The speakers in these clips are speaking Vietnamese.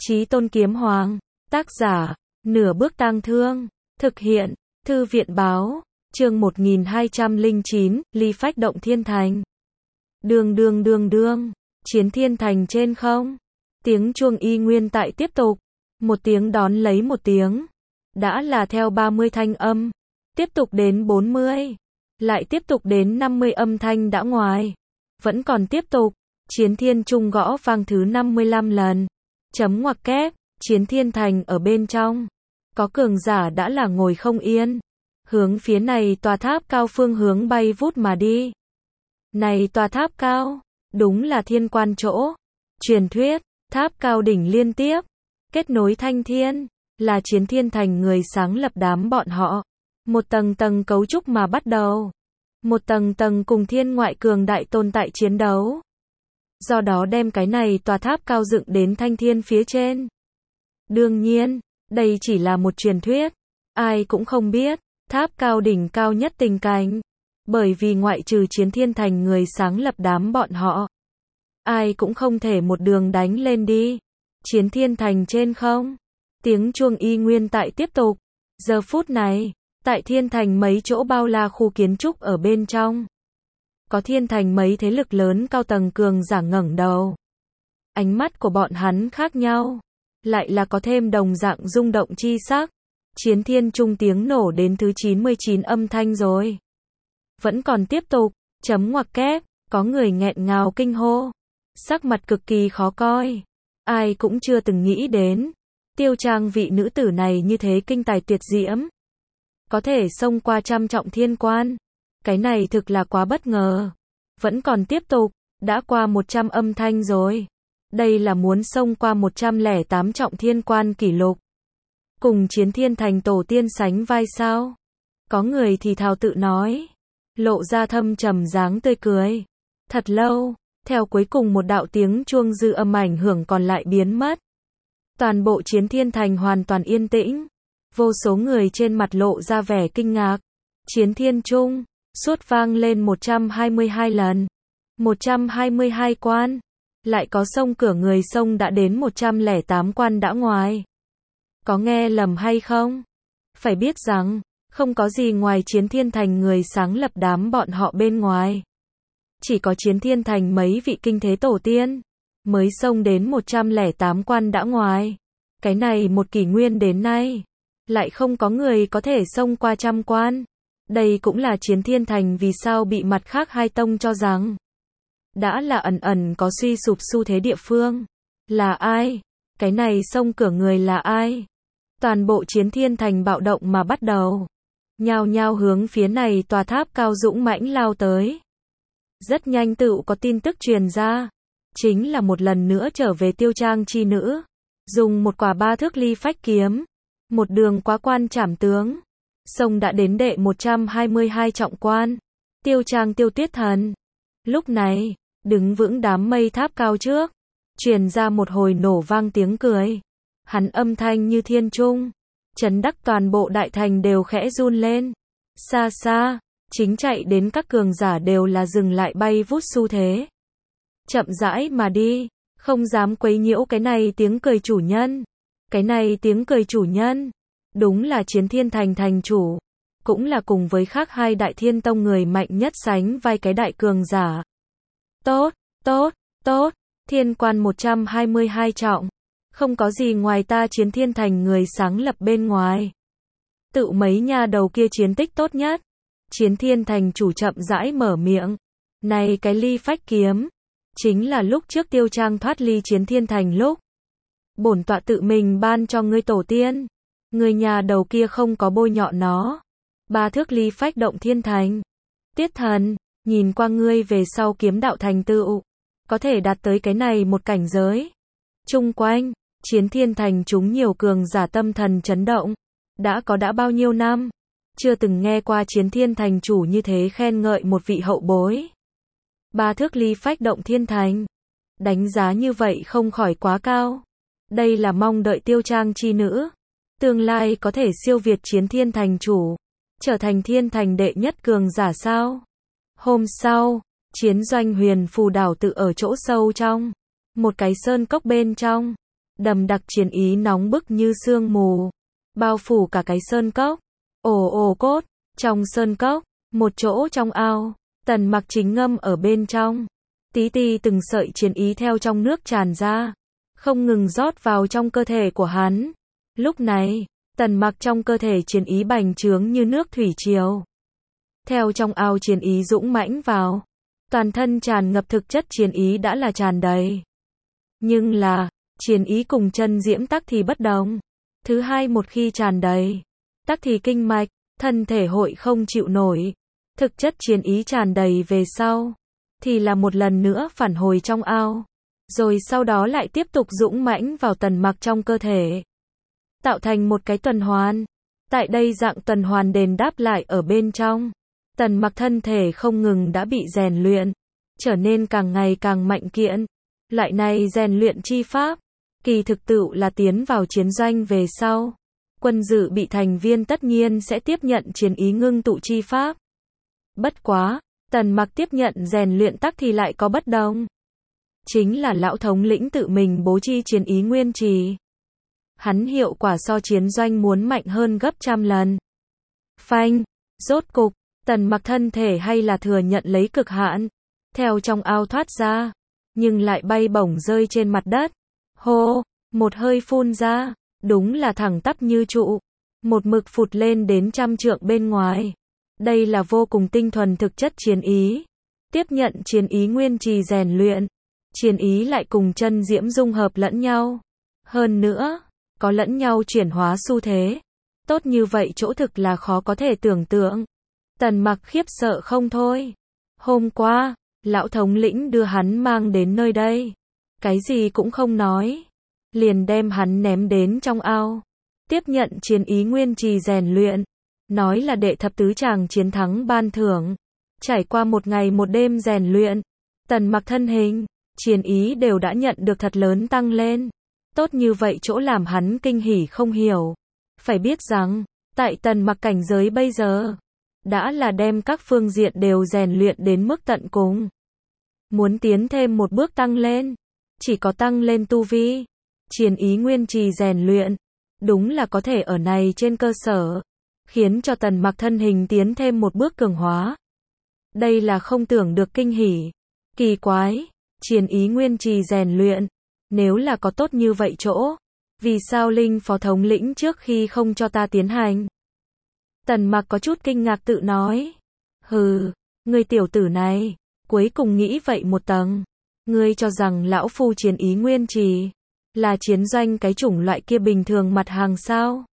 Chí Tôn Kiếm Hoàng. Tác giả, Nửa Bước Tang Thương. Thực hiện, Thư viện Báo. Chương 1209, Ly Phách Động Thiên Thành. Đương đương đương đương, chiến thiên thành trên không. Tiếng chuông y nguyên tại tiếp tục. Một tiếng đón lấy một tiếng. Đã là theo 30 thanh âm. Tiếp tục đến 40. Lại tiếp tục đến 50 âm thanh đã ngoài. Vẫn còn tiếp tục. Chiến thiên trung gõ vang thứ 55 lần. Chấm ngoặc kép, chiến thiên thành ở bên trong. Có cường giả đã là ngồi không yên. Hướng phía này tòa tháp cao phương hướng bay vút mà đi. Này tòa tháp cao, đúng là thiên quan chỗ. Truyền thuyết, tháp cao đỉnh liên tiếp. Kết nối thanh thiên, là chiến thiên thành người sáng lập đám bọn họ. Một tầng tầng cấu trúc mà bắt đầu. Một tầng tầng cùng thiên ngoại cường đại tồn tại chiến đấu. Do đó đem cái này tòa tháp cao dựng đến thanh thiên phía trên. Đương nhiên, đây chỉ là một truyền thuyết. Ai cũng không biết, tháp cao đỉnh cao nhất tình cảnh. Bởi vì ngoại trừ chiến thiên thành người sáng lập đám bọn họ. Ai cũng không thể một đường đánh lên đi. Chiến thiên thành trên không. Tiếng chuông y nguyên tại tiếp tục. Giờ phút này, tại thiên thành mấy chỗ bao la khu kiến trúc ở bên trong. Có thiên thành mấy thế lực lớn cao tầng cường giả ngẩng đầu. Ánh mắt của bọn hắn khác nhau. Lại là có thêm đồng dạng rung động chi sắc. Chiến thiên trung tiếng nổ đến thứ 99 âm thanh rồi. Vẫn còn tiếp tục, chấm ngoặc kép, có người nghẹn ngào kinh hô. Sắc mặt cực kỳ khó coi. Ai cũng chưa từng nghĩ đến. Tiêu Trang vị nữ tử này như thế kinh tài tuyệt diễm. Có thể xông qua trăm trọng thiên quan. Cái này thực là quá bất ngờ. Vẫn còn tiếp tục, đã qua 100 âm thanh rồi. Đây là muốn xông qua 108 trọng thiên quan kỷ lục. Cùng chiến thiên thành tổ tiên sánh vai sao? Có người thì thào tự nói. Lộ ra thâm trầm dáng tươi cười. Thật lâu, theo cuối cùng một đạo tiếng chuông dư âm ảnh hưởng còn lại biến mất. Toàn bộ chiến thiên thành hoàn toàn yên tĩnh. Vô số người trên mặt lộ ra vẻ kinh ngạc. Chiến thiên trung, suốt vang lên 122 lần. 122 quan. Lại có sông cửa người sông đã đến 108 quan đã ngoài. Có nghe lầm hay không? Phải biết rằng, không có gì ngoài chiến thiên thành người sáng lập đám bọn họ bên ngoài. Chỉ có chiến thiên thành mấy vị kinh thế tổ tiên. Mới xông đến 108 quan đã ngoài. Cái này một kỷ nguyên đến nay. Lại không có người có thể xông qua trăm quan. Đây cũng là chiến thiên thành vì sao bị mặt khác hai tông cho rằng. Đã là ẩn ẩn có suy sụp xu thế địa phương. Là ai? Cái này xông cửa người là ai? Toàn bộ chiến thiên thành bạo động mà bắt đầu. Nhao nhao hướng phía này tòa tháp cao dũng mãnh lao tới. Rất nhanh tựu có tin tức truyền ra. Chính là một lần nữa trở về Tiêu Trang chi nữ. Dùng một quả 3 thước ly phách kiếm. Một đường quá quan trảm tướng. Sông đã đến đệ 122 trọng quan. Tiêu Trang Tiêu Tuyết Thần. Lúc này, đứng vững đám mây tháp cao trước. Truyền ra một hồi nổ vang tiếng cười. Hắn âm thanh như thiên trung. Chấn đắc toàn bộ đại thành đều khẽ run lên. Xa xa, chính chạy đến các cường giả đều là dừng lại bay vút xu thế. Chậm rãi mà đi, không dám quấy nhiễu cái này tiếng cười chủ nhân. Cái này tiếng cười chủ nhân, đúng là chiến thiên thành thành chủ. Cũng là cùng với khác hai đại thiên tông người mạnh nhất sánh vai cái đại cường giả. Tốt, tốt, tốt, thiên quan 122 trọng. Không có gì ngoài ta chiến thiên thành người sáng lập bên ngoài. Tự mấy nhà đầu kia chiến tích tốt nhất. Chiến thiên thành chủ chậm rãi mở miệng. Này cái ly phách kiếm. Chính là lúc trước Tiêu Trang thoát ly chiến thiên thành lúc. Bổn tọa tự mình ban cho ngươi tổ tiên. Người nhà đầu kia không có bôi nhọ nó. 3 thước ly phách động thiên thành. Tiết thần, nhìn qua ngươi về sau kiếm đạo thành tựu. Có thể đạt tới cái này một cảnh giới. Chung quanh, chiến thiên thành chúng nhiều cường giả tâm thần chấn động. Đã bao nhiêu năm. Chưa từng nghe qua chiến thiên thành chủ như thế khen ngợi một vị hậu bối. 3 thước ly phách động thiên thành. Đánh giá như vậy không khỏi quá cao. Đây là mong đợi Tiêu Trang chi nữ. Tương lai có thể siêu việt chiến thiên thành chủ. Trở thành thiên thành đệ nhất cường giả sao? Hôm sau, chiến doanh huyền phù đảo tự ở chỗ sâu trong. Một cái sơn cốc bên trong. đậm đặc chiến ý nóng bức như sương mù, bao phủ cả cái sơn cốc. Ồ ồ cốt, trong sơn cốc, một chỗ trong ao, Tần Mặc chính ngâm ở bên trong. Tí ti từng sợi chiến ý theo trong nước tràn ra, không ngừng rót vào trong cơ thể của hắn. Lúc này, Tần Mặc trong cơ thể chiến ý bành trướng như nước thủy triều. Theo trong ao chiến ý dũng mãnh vào, toàn thân tràn ngập thực chất chiến ý đã là tràn đầy. Nhưng là, chiến ý cùng chân diễm tắc thì bất đồng. Thứ hai, một khi tràn đầy, tắc thì kinh mạch, thân thể hội không chịu nổi. Thực chất chiến ý tràn đầy về sau, thì là một lần nữa phản hồi trong ao, rồi sau đó lại tiếp tục dũng mãnh vào Tần Mặc trong cơ thể, tạo thành một cái tuần hoàn. Tại đây dạng tuần hoàn đền đáp lại ở bên trong, Tần Mặc thân thể không ngừng đã bị rèn luyện, trở nên càng ngày càng mạnh kiện. Loại này rèn luyện chi pháp, kỳ thực tựu là tiến vào chiến doanh về sau, quân dự bị thành viên tất nhiên sẽ tiếp nhận chiến ý ngưng tụ chi pháp. Bất quá, Tần Mặc tiếp nhận rèn luyện tắc thì lại có bất đồng. Chính là lão thống lĩnh tự mình bố trí chiến ý nguyên trì. Hắn hiệu quả so chiến doanh muốn mạnh hơn gấp trăm lần. Phanh, rốt cục, Tần Mặc thân thể hay là thừa nhận lấy cực hạn, theo trong ao thoát ra, nhưng lại bay bổng rơi trên mặt đất. Hô, một hơi phun ra, đúng là thẳng tắp như trụ, một mực phụt lên đến 100 trượng bên ngoài. Đây là vô cùng tinh thuần thực chất chiến ý. Tiếp nhận chiến ý nguyên trì rèn luyện, chiến ý lại cùng chân diễm dung hợp lẫn nhau. Hơn nữa, có lẫn nhau chuyển hóa xu thế. Tốt như vậy chỗ thực là khó có thể tưởng tượng. Tần Mặc khiếp sợ không thôi. Hôm qua, lão thống lĩnh đưa hắn mang đến nơi đây, cái gì cũng không nói, liền đem hắn ném đến trong ao, tiếp nhận chiến ý nguyên trì rèn luyện, nói là đệ thập tứ tràng chiến thắng ban thưởng. Trải qua một ngày một đêm rèn luyện, Tần Mặc thân hình, chiến ý đều đã nhận được thật lớn tăng lên. Tốt như vậy chỗ làm hắn kinh hỉ không hiểu. Phải biết rằng, tại Tần Mặc cảnh giới bây giờ, đã là đem các phương diện đều rèn luyện đến mức tận cùng. Muốn tiến thêm một bước tăng lên, chỉ có tăng lên tu vi, chiến ý nguyên trì rèn luyện, đúng là có thể ở này trên cơ sở, khiến cho Tần Mặc thân hình tiến thêm một bước cường hóa. Đây là không tưởng được kinh hỉ. Kỳ quái, chiến ý nguyên trì rèn luyện, nếu là có tốt như vậy chỗ, vì sao Linh phó thống lĩnh trước khi không cho ta tiến hành? Tần Mặc có chút kinh ngạc tự nói. Hừ, ngươi tiểu tử này, cuối cùng nghĩ vậy một tầng. Ngươi cho rằng lão phu chiến ý nguyên trì là chiến doanh cái chủng loại kia bình thường mặt hàng sao?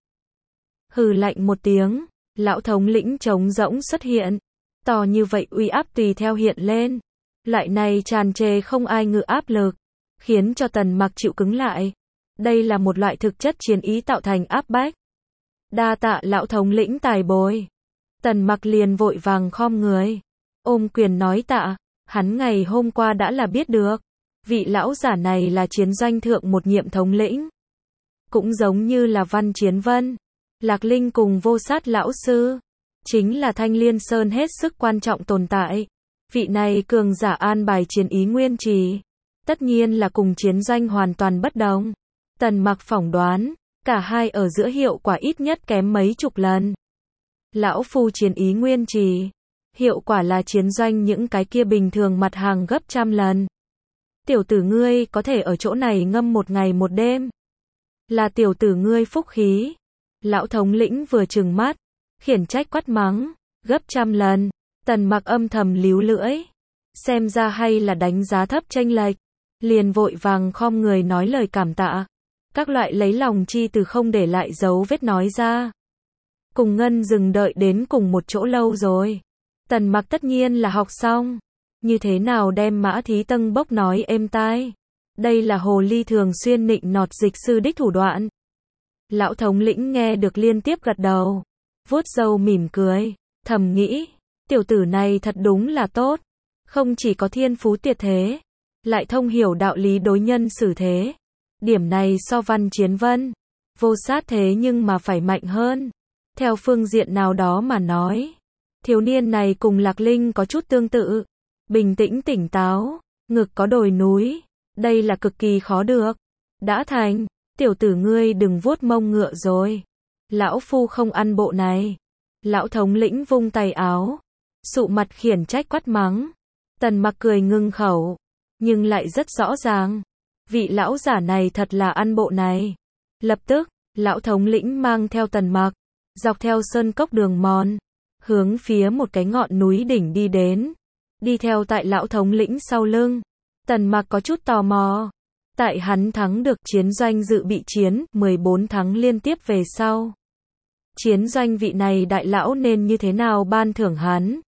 Hừ lạnh một tiếng, lão thống lĩnh trống rỗng xuất hiện, to như vậy uy áp tùy theo hiện lên. Loại này tràn trề không ai ngự áp lực, khiến cho Tần Mặc chịu cứng lại. Đây là một loại thực chất chiến ý tạo thành áp bách. Đa tạ lão thống lĩnh tài bồi. Tần Mặc liền vội vàng khom người, ôm quyền nói tạ. Hắn ngày hôm qua đã là biết được, vị lão giả này là chiến doanh thượng một nhiệm thống lĩnh. Cũng giống như là Văn Chiến Vân, Lạc Linh cùng Vô Sát lão sư, chính là Thanh Liên Sơn hết sức quan trọng tồn tại. Vị này cường giả an bài chiến ý nguyên trì, tất nhiên là cùng chiến doanh hoàn toàn bất đồng. Tần Mặc phỏng đoán, cả hai ở giữa hiệu quả ít nhất kém mấy chục lần. Lão phu chiến ý nguyên trì, hiệu quả là chiến doanh những cái kia bình thường mặt hàng gấp trăm lần. Tiểu tử ngươi có thể ở chỗ này ngâm một ngày một đêm, là tiểu tử ngươi phúc khí. Lão thống lĩnh vừa trừng mắt, khiển trách quát mắng, gấp trăm lần. Tần Mặc âm thầm líu lưỡi, xem ra hay là đánh giá thấp chênh lệch, liền vội vàng khom người nói lời cảm tạ. Các loại lấy lòng chi từ không để lại dấu vết nói ra. Cùng Ngân dừng đợi đến cùng một chỗ lâu rồi. Tần Mặc tất nhiên là học xong, như thế nào đem Mã Thí Tâng bốc nói êm tai. Đây là hồ ly thường xuyên nịnh nọt dịch sư đích thủ đoạn. Lão thống lĩnh nghe được liên tiếp gật đầu, vuốt râu mỉm cười, thầm nghĩ, tiểu tử này thật đúng là tốt, không chỉ có thiên phú tuyệt thế, lại thông hiểu đạo lý đối nhân xử thế. Điểm này so Văn Chiến Vân, Vô Sát thế nhưng mà phải mạnh hơn. Theo phương diện nào đó mà nói, thiếu niên này cùng Lạc Linh có chút tương tự, bình tĩnh tỉnh táo, ngực có đồi núi, đây là cực kỳ khó được. Đã thành, Tiểu tử ngươi đừng vuốt mông ngựa rồi. Lão phu không ăn bộ này. Lão thống lĩnh vung tay áo, sụ mặt khiển trách quát mắng. Tần Mặc cười ngưng khẩu, nhưng lại rất rõ ràng. Vị lão giả này thật là ăn bộ này. Lập tức, lão thống lĩnh mang theo Tần Mặc, dọc theo sơn cốc đường mòn, hướng phía một cái ngọn núi đỉnh đi đến. Đi theo tại lão thống lĩnh sau lưng, Tần Mặc có chút tò mò. Tại hắn thắng được chiến doanh dự bị chiến, 14 thắng liên tiếp về sau. Chiến doanh vị này đại lão nên như thế nào ban thưởng hắn?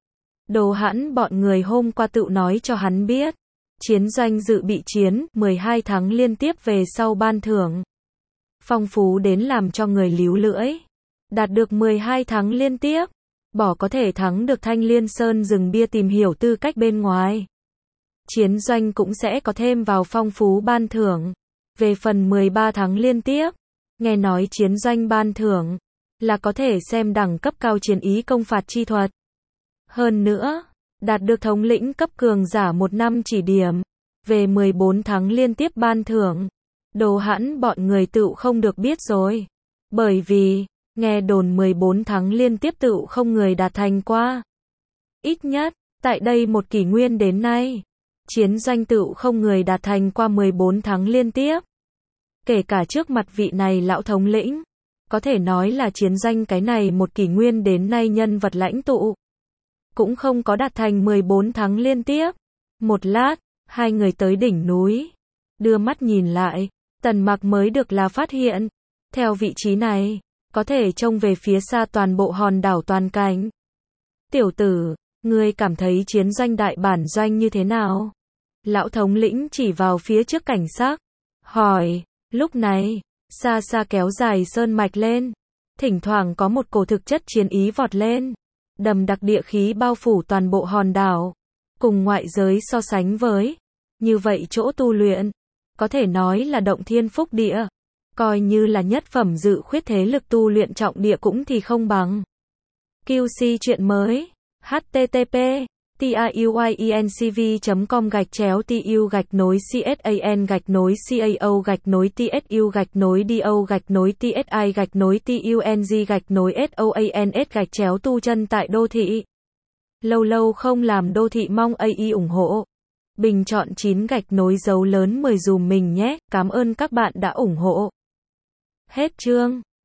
Đồ Hãn bọn người hôm qua tự nói cho hắn biết. Chiến doanh dự bị chiến, 12 thắng liên tiếp về sau ban thưởng. Phong phú đến làm cho người líu lưỡi. Đạt được 12 thắng liên tiếp, bỏ có thể thắng được Thanh Liên Sơn rừng bia tìm hiểu tư cách bên ngoài. Chiến doanh cũng sẽ có thêm vào phong phú ban thưởng. Về phần 13 thắng liên tiếp, nghe nói chiến doanh ban thưởng là có thể xem đẳng cấp cao chiến ý công phạt chi thuật. Hơn nữa, đạt được thống lĩnh cấp cường giả 1 năm chỉ điểm. Về 14 thắng liên tiếp ban thưởng, Đồ Hãn bọn người tựu không được biết rồi. Bởi vì, nghe đồn 14 thắng liên tiếp tựu không người đạt thành qua. Ít nhất, tại đây một kỷ nguyên đến nay, chiến doanh tựu không người đạt thành qua 14 thắng liên tiếp. Kể cả trước mặt vị này lão thống lĩnh, có thể nói là chiến doanh cái này một kỷ nguyên đến nay nhân vật lãnh tụ, cũng không có đạt thành 14 thắng liên tiếp. Một lát, hai người tới đỉnh núi, đưa mắt nhìn lại, Tần Mặc mới được là phát hiện, theo vị trí này, có thể trông về phía xa toàn bộ hòn đảo toàn cảnh. Tiểu tử, ngươi cảm thấy chiến doanh đại bản doanh như thế nào? Lão thống lĩnh chỉ vào phía trước cảnh sắc, hỏi. Lúc này, xa xa kéo dài sơn mạch lên, thỉnh thoảng có một cổ thực chất chiến ý vọt lên, đầm đặc địa khí bao phủ toàn bộ hòn đảo. Cùng ngoại giới so sánh với, như vậy chỗ tu luyện, có thể nói là động thiên phúc địa, coi như là nhất phẩm dự khuyết thế lực tu luyện trọng địa cũng thì không bằng. QC chuyện mới, http tu chân tại đô thị. Lâu lâu không làm đô thị mong AI ủng hộ. Bình chọn 9 gạch nối dấu lớn 10 dùm mình nhé, cảm ơn các bạn đã ủng hộ. Hết chương.